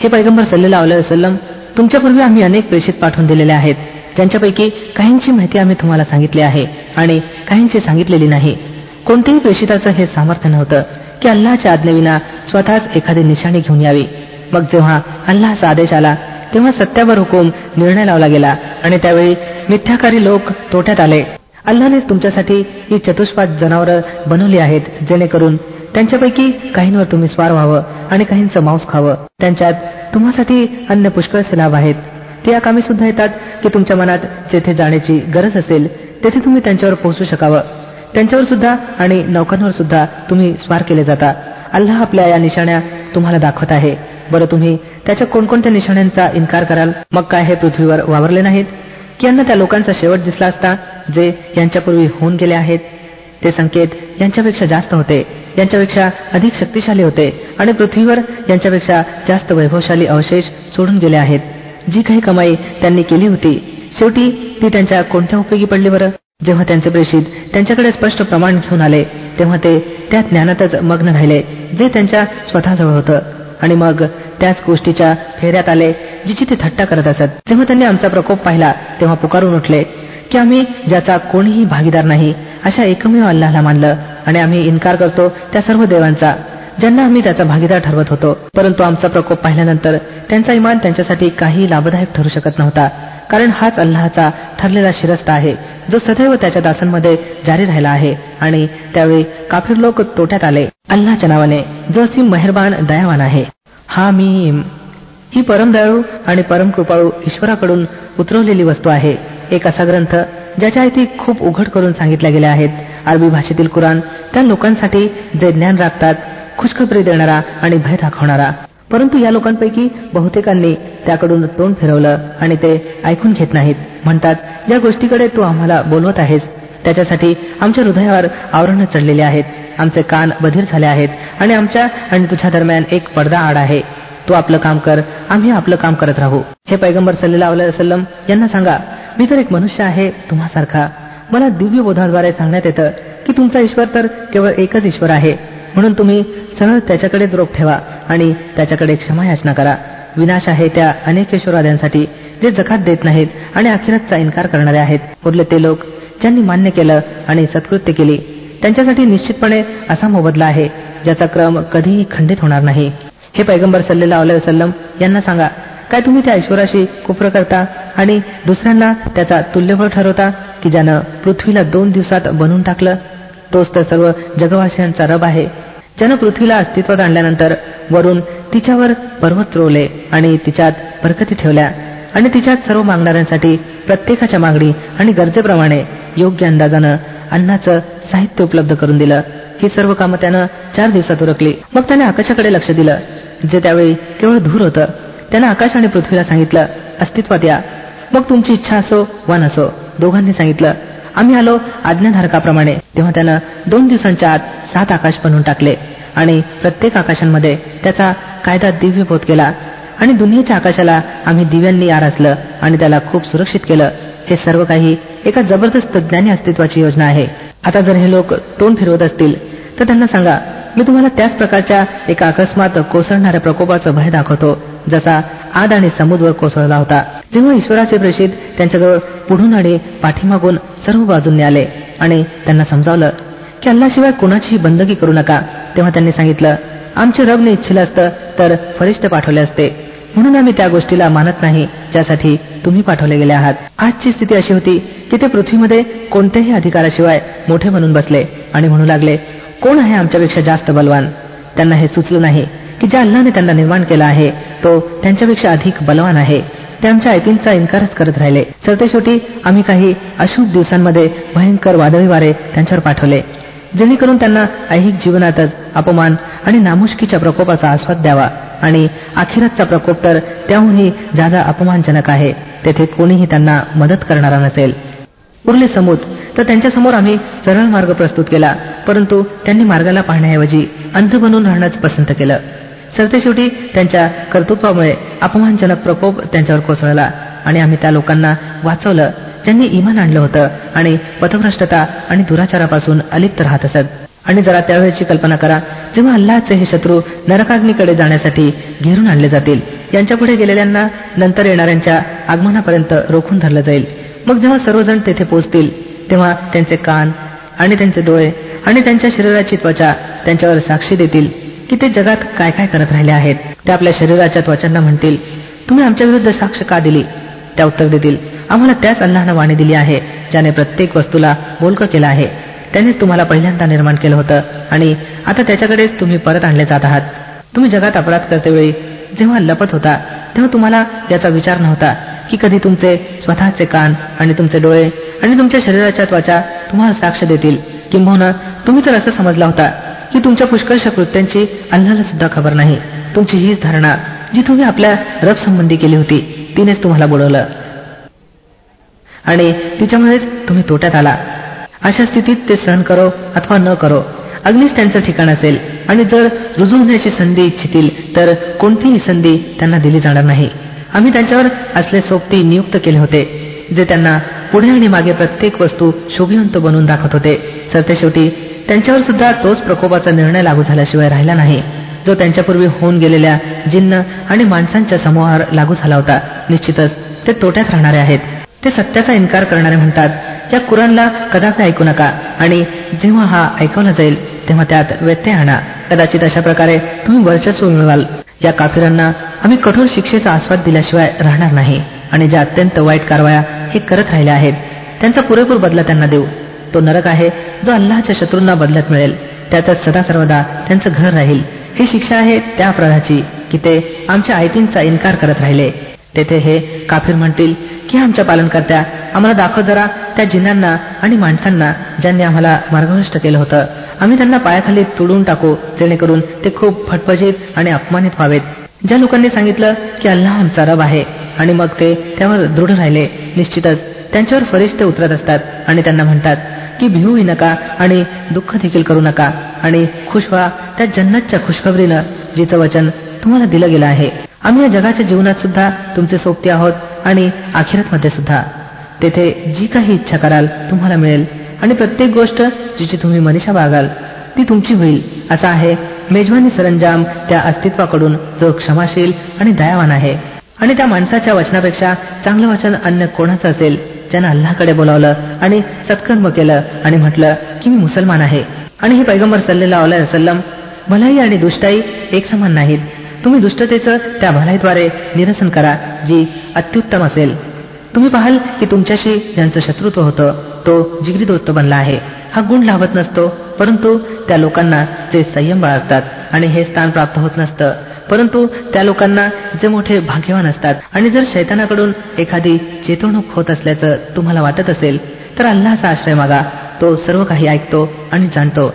हे पैगंबर सल्लल्लाहु अलैहि वसल्लम, तुमच्यापूर्वी आम्ही अनेक प्रेषित पाठवून दिलेले आहेत, ज्यांच्यापैकी काहींची माहिती आम्ही तुम्हाला सांगितली आहे आणि काहींची सांगितलेली नाही. कोणत्याही प्रेषिताचं हे सामर्थ्य नव्हतं की अल्लाहच्या आज्ञेविना स्वतःच एखादी निशाणी घेऊन यावी. मग जेव्हा अल्लाहचा आदेश आला तेव्हा सत्यावर हुकूम निर्णय लावला गेला आणि त्यावेळी मिथ्याकारी लोक तोट्यात आले. अल्लाहनेच तुमच्यासाठी ही चतुष्पाद जनावरं बनवली आहेत, जेणेकरून त्यांच्यापैकी काहींवर तुम्ही स्वार व्हावं आणि काहींचं मांस खावं. त्यांच्यात तुम्हासाठी अन्य पुष्कळसे लाभ आहेत. ते या कामी सुद्धा येतात की तुमच्या मनात जेथे जाण्याची गरज असेल तेथे तुम्ही त्यांच्यावर पोहोचू शकावं. त्यांच्यावर सुद्धा आणि नौकांवर सुद्धा तुम्ही स्वार केले जाता. अल्लाह आपल्या या निशाण्या तुम्हाला दाखवत आहे. बरं, तुम्ही त्याच्या कोणकोणत्या निशाण्यांचा इन्कार कराल? मग काय हे पृथ्वीवर वावरले नाहीत की यांना त्या लोकांचा शेवट दिसला असता जे यांच्यापूर्वी होऊन गेले आहेत? ते संकेत यांच्यापेक्षा जास्त होते, यांच्यापेक्षा अधिक शक्तिशाली होते आणि पृथ्वीवर यांच्यापेक्षा जास्त वैभवशाली अवशेष सोडून गेले आहेत. जी काही कमाई त्यांनी केली होती, शेवटी ती त्यांच्या कोणत्या उपयोगी पडली बरं? जेव्हा त्यांचे प्रेषित त्यांच्याकडे स्पष्ट प्रमाण घेऊन आले तेव्हा ते त्या ज्ञानातच मग्न राहिले जे त्यांच्या स्वतःजवळ होतं आणि मग त्याच गोष्टीच्या फेऱ्यात आले जिची ते थट्टा करत असत. जेव्हा त्यांनी आमचा प्रकोप पाहिला तेव्हा पुकारून उठले की आम्ही ज्याचा कोणीही भागीदार नाही अशा एकमेव अल्लाहला मानलं आणि आम्ही इन्कार करतो त्या सर्व देवांचा ज्यांना आम्ही त्याचा भागीदार ठरवत होतो. परंतु आमचा प्रकोप पाहिल्यानंतर त्यांचा इमान त्यांच्यासाठी काही लाभदायक ठरू शकत नव्हता, कारण हाच अल्लाहचा ठरलेला शिरस्ता आहे जो सदैव त्याच्या दासांमध्ये जारी राहिला आहे. आणि त्यावेळी काफिर लोक तोट्यात आले. अल्लाहच्या नावाने जो असीम मेहरबान दयावान आहे. हामीम ही परम दयाळू आणि परम कृपाळू ईश्वराकडून उतरवलेली वस्तू आहे. एक असा ग्रंथ ज्याच्या आयती खूप उघड करून सांगितल्या गेल्या आहेत. अरबी भाषेतील कुराण त्या लोकांसाठी जे ज्ञान राखतात, खुशखबरी देणारा आणि भय दाखवणारा. परंतु या लोकांपैकी बहुतेकांनी त्याकडून तोंड फिरवलं आणि ते ऐकून घेत नाहीत. म्हणतात, ज्या गोष्टीकडे तू आम्हाला बोलवत आहेस त्याच्यासाठी आमच्या हृदयावर आवरण चढलेले आहेत, आमचे कान बधीर झाले आहेत आणि आमच्या आणि तुझ्या दरम्यान एक पडदा आड आहे. तू आपलं काम कर, आम्ही आपलं काम करत राहू. हे पैगंबर सल्लल्लाहु अलैहि वसल्लम यांना सांगा, मी तर एक मनुष्य आहे तुम्हासारखा. मला दिव्य बोधाद्वारे सांगण्यात येतं की तुमचा ईश्वर तर केवळ एकच ईश्वर आहे, म्हणून तुम्ही सरळ त्याच्याकडेच रोख ठेवा आणि त्याच्याकडे क्षमायाचना करा. विनाश आहे त्या अनेक ईश्वरवाद्यांसाठी जे जकात देत नाहीत आणि अखिरातचा इन्कार करणारे आहेत. उरले ते लोक ज्यांनी मान्य केलं आणि सत्कृत्य केली, त्यांच्यासाठी निश्चितपणे असा मोबदला आहे ज्याचा क्रम कधीही खंडित होणार नाही. हे पैगंबर सल्लल्लाहु अलैहि वसल्लम यांना सांगा, काय तुम्ही त्या ईश्वराशी कुफ्र करता आणि दुसऱ्यांना त्याचा तुल्यबळ ठरवता की ज्यानं पृथ्वीला 2 दिवसात बनवून टाकलं? तोच तर सर्व जगवासियांचा रब आहे, ज्यानं पृथ्वीला अस्तित्वात आणल्यानंतर वरून तिच्यावर पर्वत रोवले आणि तिच्यात बरकती ठेवल्या आणि तिच्यात सर्व मागणाऱ्यांसाठी प्रत्येकाच्या मागणी आणि गरजेप्रमाणे योग्य अंदाजानं अन्नाचं साहित्य उपलब्ध करून दिलं. ही सर्व कामं त्यानं 4 दिवसात उरकली. मग त्याने आकाशाकडे लक्ष दिलं जे त्यावेळी केवळ धूर होतं. त्यानं आकाश आणि पृथ्वीला सांगितलं, अस्तित्वात या. मग तुमची इच्छा असो वा नसो, दोघांनी सांगितलं, आम्ही आलो आज्ञाधारकाप्रमाणे. तेव्हा त्यानं 2 दिवसांच्या आत 7 आकाश बनवून टाकले आणि प्रत्येक आकाशांमध्ये त्याचा कायदा दिव्य बोध केला आणि दुनियेच्या आकाशाला आम्ही दिव्यांनी आरासलं आणि त्याला खूप सुरक्षित केलं. हे सर्व काही एका जबरदस्त ज्ञानी अस्तित्वाची योजना आहे. आता जर हे लोक तोंड फिरवत असतील तर त्यांना सांगा, मी तुम्हाला त्याच प्रकारच्या एका अकस्मात कोसळणाऱ्या प्रकोपाचं भय दाखवतो जसा आद आणि समुद्र कोसळला होता. जेव्हा ईश्वराचे प्रेषित त्यांच्याजवळ पुढून आणि पाठीमागून सर्व बाजूंनी आले आणि त्यांना समजावलं की अल्लाशिवाय कोणाचीही बंदगी करू नका, तेव्हा त्यांनी सांगितलं, आमचे रबने इच्छिलं असतं तर फरिश्ते पाठवले असते, म्हणून आम्ही त्या गोष्टीला मानत नाही ज्यासाठी तुम्ही पाठवले गेले आहात. आजची स्थिती अशी होती की ते पृथ्वीमध्ये कोणत्याही अधिकाराशिवाय मोठे बनून बसले आणि म्हणू लागले, कोण आहे आमच्यापेक्षा जास्त बलवान? त्यांना हे सुचलं नाही की ज्या अल्लाहने त्यांना निर्माण केला आहे तो त्यांच्यापेक्षा अधिक बलवान आहे. ते आमच्या आयतींचा इन्कारच करत राहिले. सरतेशेवटी आम्ही काही अशुभ दिवसांमध्ये भयंकर वादळी वारे त्यांच्यावर पाठवले जेणेकरून त्यांना ऐहिक जीवनातच अपमान आणि नामुष्कीच्या प्रकोपाचा आस्वाद द्यावा आणि अखिरातचा प्रकोप तर त्याहूनही जादा अपमानजनक आहे. तेथे कोणीही त्यांना मदत करणारा नसेल. उरले समूद तर त्यांच्यासमोर आम्ही सरळ मार्ग प्रस्तुत केला, परंतु त्यांनी मार्गाला पाहण्याऐवजी अंध बनून राहणंच पसंत केलं. सरतेशेवटी त्यांच्या कर्तृत्वामुळे अपमानजनक प्रकोप त्यांच्यावर कोसळला आणि आम्ही त्या लोकांना वाचवलं ज्यांनी इमान आणलं होतं आणि पथभ्रष्टता आणि दुराचारापासून अलिप्त राहत असत. आणि जरा त्यावेळेची कल्पना करा जेव्हा अल्लाहचे हे शत्रू नरकाग्नीकडे जाण्यासाठी घेरून आणले जातील. यांच्या पुढे गेलेल्यांना नंतर येणाऱ्यांच्या आगमनापर्यंत रोखून धरलं जाईल. मग जेव्हा सर्वजण तेथे पोहोचतील तेव्हा त्यांचे कान आणि त्यांचे डोळे आणि त्यांच्या शरीराची त्वचा त्यांच्यावर साक्षी देतील की ते जगात काय काय करत राहिले आहेत. ते आपल्या शरीराच्या त्वचांना म्हणतील, तुम्ही आमच्या विरुद्ध साक्ष का दिली? त्या उत्तर देतील, आम्हाला त्याच अल्लाहनं वाणी दिली आहे ज्याने प्रत्येक वस्तूला बोलकं केलं आहे. त्यानेच तुम्हाला पहिल्यांदा निर्माण केलं होतं आणि आता त्याच्याकडेच तुम्ही परत आणले जात आहात. तुम्ही जगात अपराध करतेवेळी जेव्हा लपत होता तेव्हा तुम्हाला याचा विचार नव्हता की कधी तुमचे स्वतःचे कान आणि तुमचे डोळे आणि तुमच्या शरीराच्या त्वचा तुम्हाला साक्ष देतील. किंबहुना तुम्ही तर असं समजला होता की तुमच्या पुष्कळशा कृत्यांची अल्लाहला सुद्धा खबर नाही. तुमची हीच धारणा जी तुम्ही आपल्या रब संबंधी केली होती तिनेच तुम्हाला बुडवलं आणि तिच्यामुळेच तुम्ही तोट्यात आला. अशा स्थितीत ते सहन करो अथवा न करो अग्नीच त्यांचं ठिकाण असेल. आणि जर रुजू होण्याची संधी इच्छितील तर कोणतीही संधी त्यांना दिली जाणार नाही. आम्ही त्यांच्यावर असले सोबती नियुक्त केले होते जे त्यांना पुढे आणि मागे प्रत्येक वस्तू शोभिवंत बनवून दाखवत होते. सरतेशेवटी त्यांच्यावर सुद्धा तोच प्रकोपाचा निर्णय लागू झाल्याशिवाय राहिला नाही जो त्यांच्यापूर्वी होऊन गेलेल्या जिन्न आणि माणसांच्या समूहावर लागू झाला होता. निश्चितच ते तोट्यात राहणारे आहेत. ते सत्याचा इन्कार करणारे म्हणतात, या कुराणला कदापि ऐकू नका आणि जेव्हा हा ऐकवला जाईल तेव्हा त्यात व्यत्यय आणा. कदाचित अशा प्रकारे तुम्ही वर्चस्व मिळवाल. या काफिरांना आम्ही कठोर शिक्षेचा आस्वाद दिल्याशिवाय राहणार नाही आणि ज्या अत्यंत वाईट कारवाया हे करत राहिल्या आहेत त्यांचा पुरेपूर बदला त्यांना देऊ. तो नरक आहे जो अल्लाहच्या शत्रूंना बदल्यात मिळेल. त्यातच सदा सर्वदा त्यांचं घर राहील. ही शिक्षा आहे त्या अपराधाची की ते आमच्या आयतींचा इन्कार करत राहिले. तेथे हे काफिर म्हणतील की आमच्या पालनकर्त्या आम्हाला दाखव जरा त्या जिन्नांना आणि माणसांना ज्यांनी आम्हाला मार्गभ्रष्ट केलं होतं. आम्ही त्यांना पायाखाली तुडून टाकू जेणेकरून ते खूप फटफजीत आणि अपमानित व्हावेत. ज्या लोकांनी सांगितलं की अल्लाह आमचा रब आहे आणि मग ते त्यावर दृढ राहिले, निश्चितच त्यांच्यावर फरिश्ते उतरत असतात आणि त्यांना म्हणतात की भिवूही नका आणि दुःख देखील करू नका आणि खुश व्हा त्या जन्नतच्या खुशखबरीनं जिचं वचन तुम्हाला दिलं गेलं आहे. आम्ही या जगाच्या जीवनात सुद्धा तुमचे सोबती आहोत आणि आखिरतमध्ये सुद्धा. तेथे जी काही इच्छा कराल तुम्हाला मिळेल आणि प्रत्येक गोष्ट जिची तुम्ही मनीषा बाळगाल ती तुमची होईल. असा आहे मेजवानी सरंजाम त्या अस्तित्वाकडून जो क्षमाशील आणि दयावान आहे. आणि त्या माणसाच्या वचनापेक्षा चांगलं वचन अन्य कोणाचं असेल ज्यानं अल्लाहकडे बोलावलं आणि सत्कर्म केलं आणि म्हटलं की मी मुसलमान आहे. आणि हे पैगंबर सल्लल्लाहु अलैहि वसल्लम भलाई आणि दुष्टाई एक समान नाहीत. तुम्ही दुष्टतेचं त्या भलाईद्वारे निरसन करा जी अत्युत्तम असेल. तुम्ही पाहाल की तुमच्याशी ज्यांचं शत्रुत्व होतं तो जिगरी दोस्त बनला आहे. हा गुण लाभत नसतो परंतु त्या लोकांना जे संयम बाळगतात आणि हे स्थान प्राप्त होत नसतं परंतु त्या लोकांना जे मोठे भाग्यवान असतात. आणि जर शैतानाकडून एखादी चेतवणूक होत असल्याचं तुम्हाला वाटत असेल तर अल्लाहचा आश्रय मागा. तो सर्व काही ऐकतो आणि जाणतो.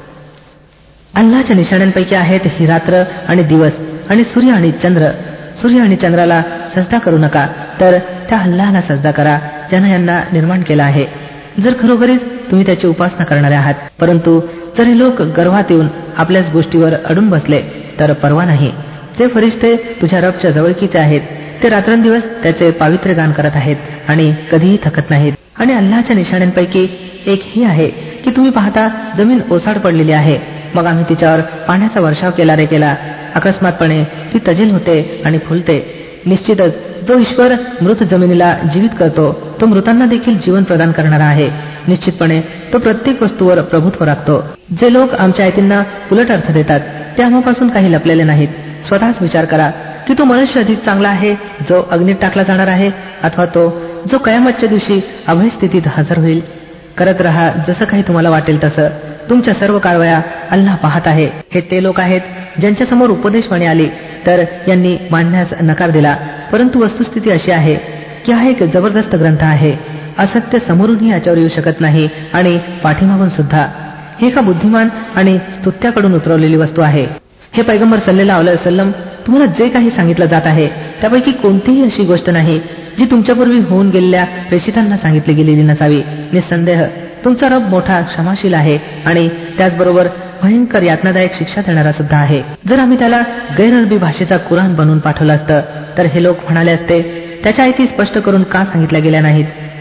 अल्लाहच्या निशाण्यांपैकी आहेत ही रात्र आणि दिवस आणि सूर्य आणि चंद्र. सूर्य आणि चंद्राला सजदा करू नका तर त्या अल्लाहला सजदा करा ज्यानं यांना निर्माण केलं आहे जर खरोखरीच तुम्ही त्याची उपासना करणारे आहात. परंतु जर हे लोक गर्वात येऊन आपल्याच गोष्टीवर अडून बसले तर परवा नाही. जे फरिश्ते तुझ्या रबच्या जवळकीचे आहेत ते रात्रंदिवस त्याचे पावित्र्य गान करत आहेत आणि कधीही थकत नाहीत. आणि अल्लाहच्या निशाण्यांपैकी एक ही आहे की तुम्ही पाहता जमीन ओसाड पडलेली आहे मग आम्ही तिच्यावर पाण्याचा वर्षाव केला रे केला. अकस्मातपणे ती तजेल होते आणि फुलते. निश्चितच जो ईश्वर मृत जमिनीला जीवित करतो तो मृतांना देखील जीवन प्रदान करणारा आहे. निश्चितपणे तो प्रत्येक वस्तूवर प्रभुत्व राखतो. जे लोक आमच्या आयतींना उलट अर्थ देतात ते आम्हापासून काही लपलेले नाहीत. स्वतःच विचार करा की तो मनुष्य अधिक चांगला आहे जो अग्नीत टाकला जाणार आहे अथवा तो जो कयामतच्या दिवशी अभय स्थितीत हजर होईल. करत रहा जसं काही तुम्हाला वाटेल तसं. तुमच्या सर्व कारवाया अल्लाह पाहत आहे. हे ते लोक आहेत ज्यांच्यासमोर उपदेशवाणी आली तर यांनी मांडण्यास नकार दिला. परंतु वस्तुस्थिती अशी आहे की हा एक जबरदस्त ग्रंथ आहे. असत्य समोरूनही याच्यावर येऊ शकत नाही आणि पाठीमागून सुद्धा. ही एका बुद्धिमान आणि स्तुत्याकडून उतरवलेली वस्तू आहे. हे पैगंबर सल्लल्लाहु अलैहि वसल्लम तुम्हाला जे काही सांगितलं जात आहे त्यापैकी कोणतीही अशी गोष्ट नाही जी तुमच्यापूर्वी होऊन गेलेल्या प्रेषितांना सांगितली गेलेली नसावी. निसंदेह तुमचा रब मोठा क्षमाशील आहे आणि त्याचबरोबर भयंकर यातनादायक शिक्षा देणारा सुद्धा आहे. जर आम्ही त्याला गैरअरबी भाषेचा कुराण बनवून पाठवलं असतं तर हे लोक म्हणाले असते त्याच्या आयती स्पष्ट करून का सांगितल्या गेल्या नाहीत.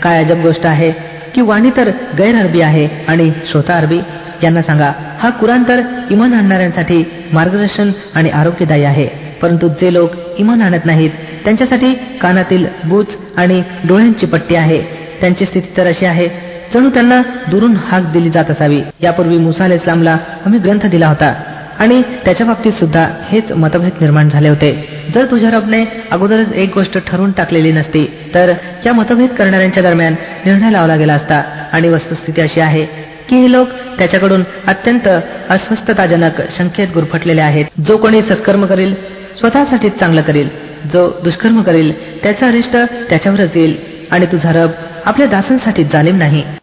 काय अजब गोष्ट आहे की वाणी तर गैर अरबी आहे आणि श्रोता अरबी. यांना सांगा, हा कुराण तर इमान आणणाऱ्यांसाठी मार्गदर्शन आणि आरोग्यदायी आहे, परंतु जे लोक इमान आणत नाहीत त्यांच्यासाठी कानातील बूच आणि डोळ्यांची पट्टी आहे. त्यांची स्थिती तर अशी आहे जणू त्यांना दुरून हाक दिली जात असावी. यापूर्वी मुसा अलैहिस्सलामला आम्ही ग्रंथ दिला होता आणि त्याच्या बाबतीत सुद्धा हेच मतभेद निर्माण झाले होते. जर तुझ्या रबने अगोदरच एक गोष्ट ठरवून टाकलेली नसती तर या मतभेद करणाऱ्यांच्या दरम्यान निर्णय लावला गेला असता. आणि वस्तुस्थिती अशी आहे की हे लोक त्याच्याकडून अत्यंत अस्वस्थताजनक शंकेत गुरफटलेले आहेत. जो कोणी सत्कर्म करील स्वतःसाठीच चांगलं करील, जो दुष्कर्म करील त्याचा अरिष्ट त्याच्यावरच येईल आणि तुझा रब आपल्या दासांसाठी जालिम नाही.